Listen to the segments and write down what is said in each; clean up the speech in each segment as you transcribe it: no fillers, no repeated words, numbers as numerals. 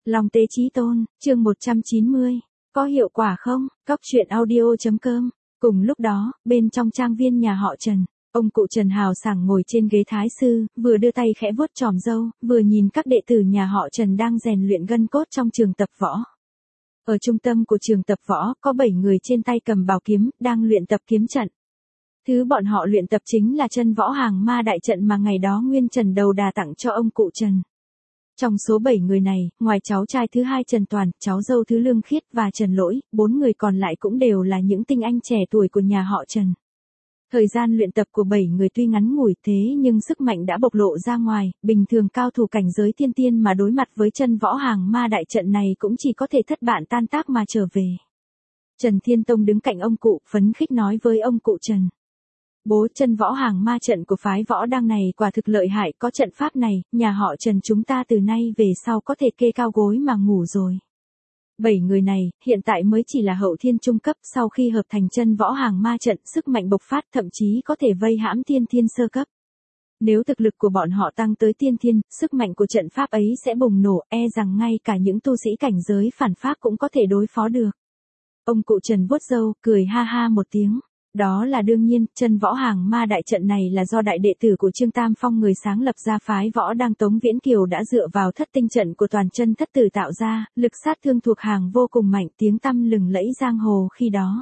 Long Tế Chí Tôn, chương 190. Có hiệu quả không? Cóc truyện audio.com. Cùng lúc đó, bên trong trang viên nhà họ Trần, ông cụ Trần hào sảng ngồi trên ghế thái sư, vừa đưa tay khẽ vuốt chòm râu, vừa nhìn các đệ tử nhà họ Trần đang rèn luyện gân cốt trong trường tập võ. Ở trung tâm của trường tập võ, có 7 người trên tay cầm bảo kiếm, đang luyện tập kiếm trận. Thứ bọn họ luyện tập chính là chân võ hàng ma đại trận mà ngày đó Nguyên Trần đầu đà tặng cho ông cụ Trần. Trong số 7 người này, ngoài cháu trai thứ hai Trần Toàn, cháu dâu thứ Lương Khiết và Trần Lỗi, 4 người còn lại cũng đều là những tinh anh trẻ tuổi của nhà họ Trần. Thời gian luyện tập của 7 người tuy ngắn ngủi thế nhưng sức mạnh đã bộc lộ ra ngoài, bình thường cao thủ cảnh giới thiên tiên mà đối mặt với chân võ hàng ma đại trận này cũng chỉ có thể thất bại tan tác mà trở về. Trần Thiên Tông đứng cạnh ông cụ, phấn khích nói với ông cụ Trần. Bố, chân võ hàng ma trận của phái võ đăng này quả thực lợi hại, có trận pháp này, nhà họ Trần chúng ta từ nay về sau có thể kê cao gối mà ngủ rồi. 7 người này, hiện tại mới chỉ là hậu thiên trung cấp, sau khi hợp thành chân võ hàng ma trận, sức mạnh bộc phát thậm chí có thể vây hãm tiên thiên sơ cấp. Nếu thực lực của bọn họ tăng tới tiên thiên, sức mạnh của trận pháp ấy sẽ bùng nổ, e rằng ngay cả những tu sĩ cảnh giới phản pháp cũng có thể đối phó được. Ông cụ Trần vuốt râu, cười ha ha một tiếng. Đó là đương nhiên, chân võ hàng ma đại trận này là do đại đệ tử của Trương Tam Phong người sáng lập ra phái võ đăng Tống Viễn Kiều đã dựa vào thất tinh trận của toàn chân thất tử tạo ra, lực sát thương thuộc hàng vô cùng mạnh, tiếng tăm lừng lẫy giang hồ khi đó.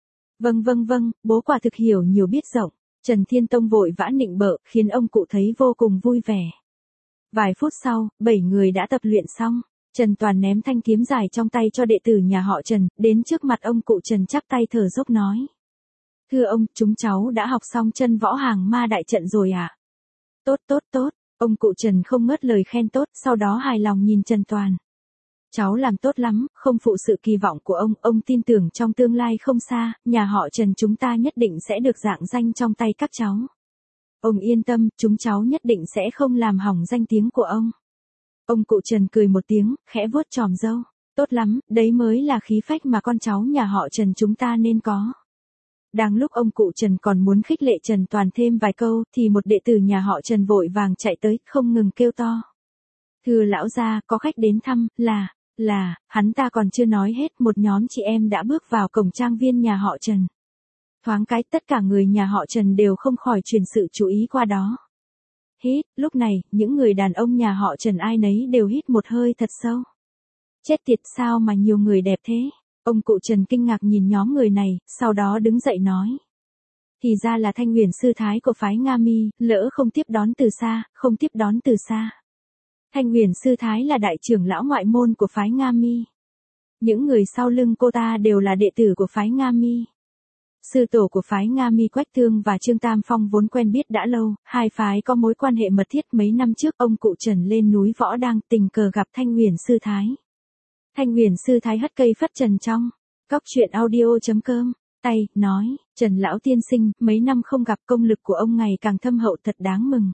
Vâng, bố quả thực hiểu nhiều biết rộng. Trần Thiên Tông vội vã nịnh bợ, khiến ông cụ thấy vô cùng vui vẻ. Vài phút sau, 7 người đã tập luyện xong. Trần Toàn ném thanh kiếm dài trong tay cho đệ tử nhà họ Trần, đến trước mặt ông cụ Trần chắp tay thở dốc nói. Thưa ông, chúng cháu đã học xong chân võ hàng ma đại trận rồi ạ. Tốt. Ông cụ Trần không ngớt lời khen tốt, sau đó hài lòng nhìn Trần Toàn. Cháu làm tốt lắm, không phụ sự kỳ vọng của ông tin tưởng trong tương lai không xa, nhà họ Trần chúng ta nhất định sẽ được rạng danh trong tay các cháu. Ông yên tâm, chúng cháu nhất định sẽ không làm hỏng danh tiếng của ông. Ông cụ Trần cười một tiếng, khẽ vuốt chòm râu. Tốt lắm, đấy mới là khí phách mà con cháu nhà họ Trần chúng ta nên có. Đang lúc ông cụ Trần còn muốn khích lệ Trần Toàn thêm vài câu, thì một đệ tử nhà họ Trần vội vàng chạy tới, không ngừng kêu to. Thưa lão gia, có khách đến thăm, hắn ta còn chưa nói hết, một nhóm chị em đã bước vào cổng trang viên nhà họ Trần. Thoáng cái tất cả người nhà họ Trần đều không khỏi chuyển sự chú ý qua đó. Hít, lúc này, những người đàn ông nhà họ Trần ai nấy đều hít một hơi thật sâu. Chết tiệt, sao mà nhiều người đẹp thế? Ông cụ Trần kinh ngạc nhìn nhóm người này, sau đó đứng dậy nói. Thì ra là Thanh Huyền sư thái của phái Nga Mi, lỡ không tiếp đón từ xa. Thanh Huyền sư thái là đại trưởng lão ngoại môn của phái Nga Mi. Những người sau lưng cô ta đều là đệ tử của phái Nga Mi. Sư tổ của phái Nga Mi Quách Thương và Trương Tam Phong vốn quen biết đã lâu, hai phái có mối quan hệ mật thiết. Mấy năm trước ông cụ Trần lên núi Võ Đăng tình cờ gặp Thanh Huyền sư thái. Thanh Huyền sư thái hất cây phất trần trong cóc truyện audio.com tay, nói, Trần lão tiên sinh, mấy năm không gặp công lực của ông ngày càng thâm hậu thật đáng mừng.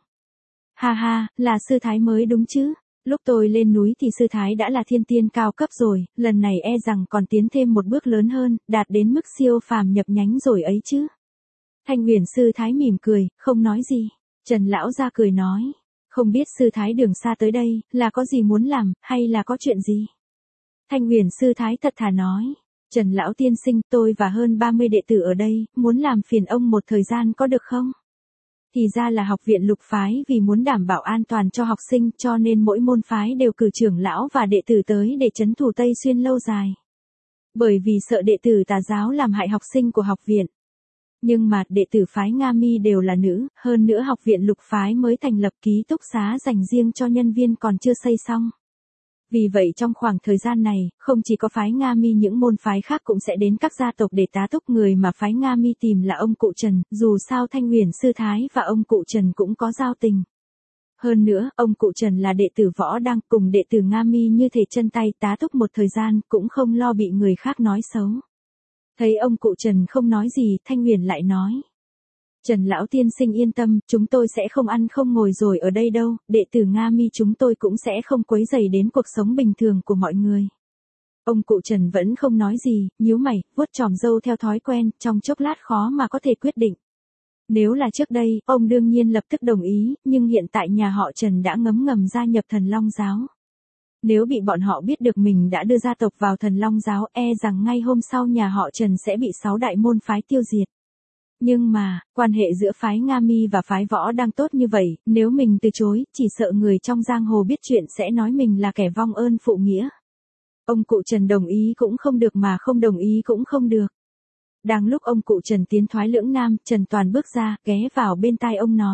Ha, là sư thái mới đúng chứ, lúc tôi lên núi thì sư thái đã là thiên tiên cao cấp rồi, lần này e rằng còn tiến thêm một bước lớn hơn, đạt đến mức siêu phàm nhập nhánh rồi ấy chứ. Thanh Huyền sư thái mỉm cười, không nói gì. Trần lão ra cười nói, không biết sư thái đường xa tới đây, là có gì muốn làm, hay là có chuyện gì? Thanh Huyền sư thái thật thà nói, Trần lão tiên sinh, tôi và hơn 30 đệ tử ở đây, muốn làm phiền ông một thời gian có được không? Thì ra là học viện Lục phái vì muốn đảm bảo an toàn cho học sinh cho nên mỗi môn phái đều cử trưởng lão và đệ tử tới để trấn thủ Tây Xuyên lâu dài. Bởi vì sợ đệ tử tà giáo làm hại học sinh của học viện. Nhưng mà đệ tử phái Nga Mi đều là nữ, hơn nữa học viện Lục phái mới thành lập ký túc xá dành riêng cho nhân viên còn chưa xây xong. Vì vậy trong khoảng thời gian này, không chỉ có phái Nga Mi, những môn phái khác cũng sẽ đến các gia tộc để tá túc. Người mà phái Nga Mi tìm là ông cụ Trần, dù sao Thanh Huyền sư thái và ông cụ Trần cũng có giao tình. Hơn nữa, ông cụ Trần là đệ tử võ đăng, cùng đệ tử Nga Mi như thể chân tay, tá túc một thời gian, cũng không lo bị người khác nói xấu. Thấy ông cụ Trần không nói gì, Thanh Huyền lại nói. Trần lão tiên sinh yên tâm, chúng tôi sẽ không ăn không ngồi rồi ở đây đâu, đệ tử Nga Mi chúng tôi cũng sẽ không quấy rầy đến cuộc sống bình thường của mọi người. Ông cụ Trần vẫn không nói gì, nhíu mày, vuốt chòm râu theo thói quen, trong chốc lát khó mà có thể quyết định. Nếu là trước đây, ông đương nhiên lập tức đồng ý, nhưng hiện tại nhà họ Trần đã ngấm ngầm gia nhập Thần Long giáo. Nếu bị bọn họ biết được mình đã đưa gia tộc vào Thần Long giáo, e rằng ngay hôm sau nhà họ Trần sẽ bị 6 đại môn phái tiêu diệt. Nhưng mà, quan hệ giữa phái Nga Mi và phái Võ đang tốt như vậy, nếu mình từ chối, chỉ sợ người trong giang hồ biết chuyện sẽ nói mình là kẻ vong ơn phụ nghĩa. Ông cụ Trần đồng ý cũng không được mà không đồng ý cũng không được. Đang lúc ông cụ Trần tiến thoái lưỡng nan, Trần Toàn bước ra, ghé vào bên tai ông nói.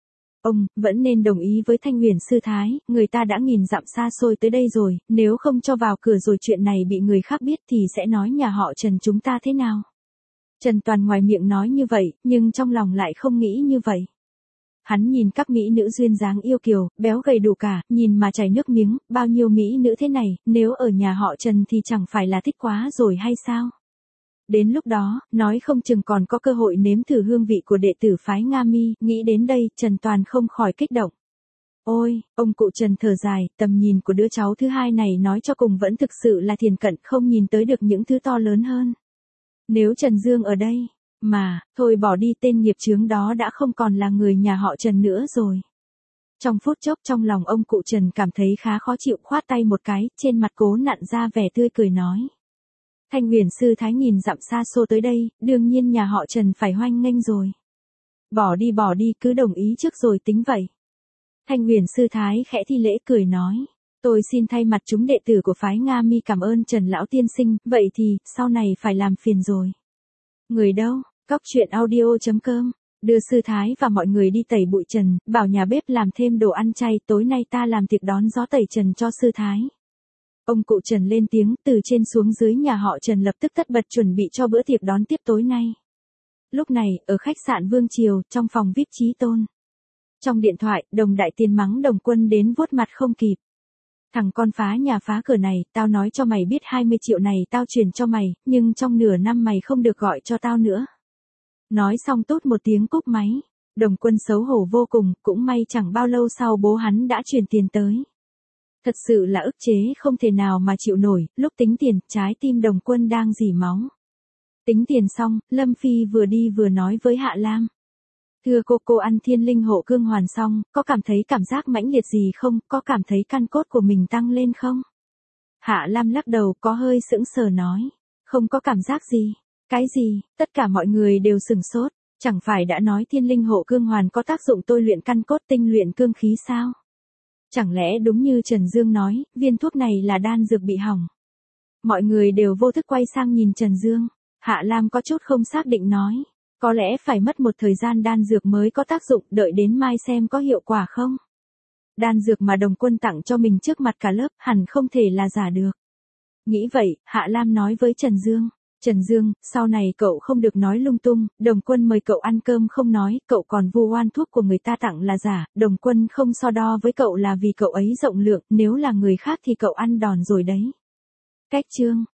Ông, vẫn nên đồng ý với Thanh Huyền sư thái, người ta đã nghìn dặm xa xôi tới đây rồi, nếu không cho vào cửa rồi chuyện này bị người khác biết thì sẽ nói nhà họ Trần chúng ta thế nào? Trần Toàn ngoài miệng nói như vậy, nhưng trong lòng lại không nghĩ như vậy. Hắn nhìn các mỹ nữ duyên dáng yêu kiều, béo gầy đủ cả, nhìn mà chảy nước miếng, bao nhiêu mỹ nữ thế này, nếu ở nhà họ Trần thì chẳng phải là thích quá rồi hay sao? Đến lúc đó, nói không chừng còn có cơ hội nếm thử hương vị của đệ tử phái Nga Mi, nghĩ đến đây, Trần Toàn không khỏi kích động. Ôi, ông cụ Trần thở dài, tầm nhìn của đứa cháu thứ hai này nói cho cùng vẫn thực sự là thiền cận, không nhìn tới được những thứ to lớn hơn. Nếu Trần Dương ở đây, mà, thôi bỏ đi, tên nghiệp chướng đó đã không còn là người nhà họ Trần nữa rồi. Trong phút chốc trong lòng ông cụ Trần cảm thấy khá khó chịu, khoát tay một cái, trên mặt cố nặn ra vẻ tươi cười nói. Thanh Huyền sư thái nhìn dặm xa xôi tới đây, đương nhiên nhà họ Trần phải hoan nghênh rồi. Bỏ đi, cứ đồng ý trước rồi tính vậy. Thanh Huyền sư thái khẽ thi lễ cười nói. Tôi xin thay mặt chúng đệ tử của phái Nga Mi cảm ơn Trần lão tiên sinh, vậy thì, sau này phải làm phiền rồi. Người đâu, Cóc Truyện Audio.com, đưa sư thái và mọi người đi tẩy bụi trần, bảo nhà bếp làm thêm đồ ăn chay, tối nay ta làm tiệc đón gió tẩy trần cho sư thái. Ông cụ Trần lên tiếng, từ trên xuống dưới nhà họ Trần lập tức tất bật chuẩn bị cho bữa tiệc đón tiếp tối nay. Lúc này, ở khách sạn Vương Triều, trong phòng VIP Chí Tôn. Trong điện thoại, Đồng Đại Tiên mắng Đồng Quân đến vuốt mặt không kịp. Thằng con phá nhà phá cửa này, tao nói cho mày biết 20 triệu này tao chuyển cho mày, nhưng trong nửa năm mày không được gọi cho tao nữa. Nói xong tút một tiếng cúp máy. Đồng Quân xấu hổ vô cùng, cũng may chẳng bao lâu sau bố hắn đã chuyển tiền tới. Thật sự là ức chế không thể nào mà chịu nổi, lúc tính tiền, trái tim Đồng Quân đang rỉ máu. Tính tiền xong, Lâm Phi vừa đi vừa nói với Hạ Lam. Thưa cô ăn Thiên Linh Hộ Cương Hoàn xong, có cảm thấy cảm giác mãnh liệt gì không, có cảm thấy căn cốt của mình tăng lên không? Hạ Lam lắc đầu có hơi sững sờ nói. Không có cảm giác gì. Cái gì, tất cả mọi người đều sửng sốt, chẳng phải đã nói Thiên Linh Hộ Cương Hoàn có tác dụng tôi luyện căn cốt tinh luyện cương khí sao? Chẳng lẽ đúng như Trần Dương nói, viên thuốc này là đan dược bị hỏng? Mọi người đều vô thức quay sang nhìn Trần Dương. Hạ Lam có chút không xác định nói. Có lẽ phải mất một thời gian đan dược mới có tác dụng, đợi đến mai xem có hiệu quả không. Đan dược mà Đồng Quân tặng cho mình trước mặt cả lớp, hẳn không thể là giả được. Nghĩ vậy, Hạ Lam nói với Trần Dương. Trần Dương, sau này cậu không được nói lung tung, Đồng Quân mời cậu ăn cơm không nói, cậu còn vu oan thuốc của người ta tặng là giả, Đồng Quân không so đo với cậu là vì cậu ấy rộng lượng, nếu là người khác thì cậu ăn đòn rồi đấy. Cách chương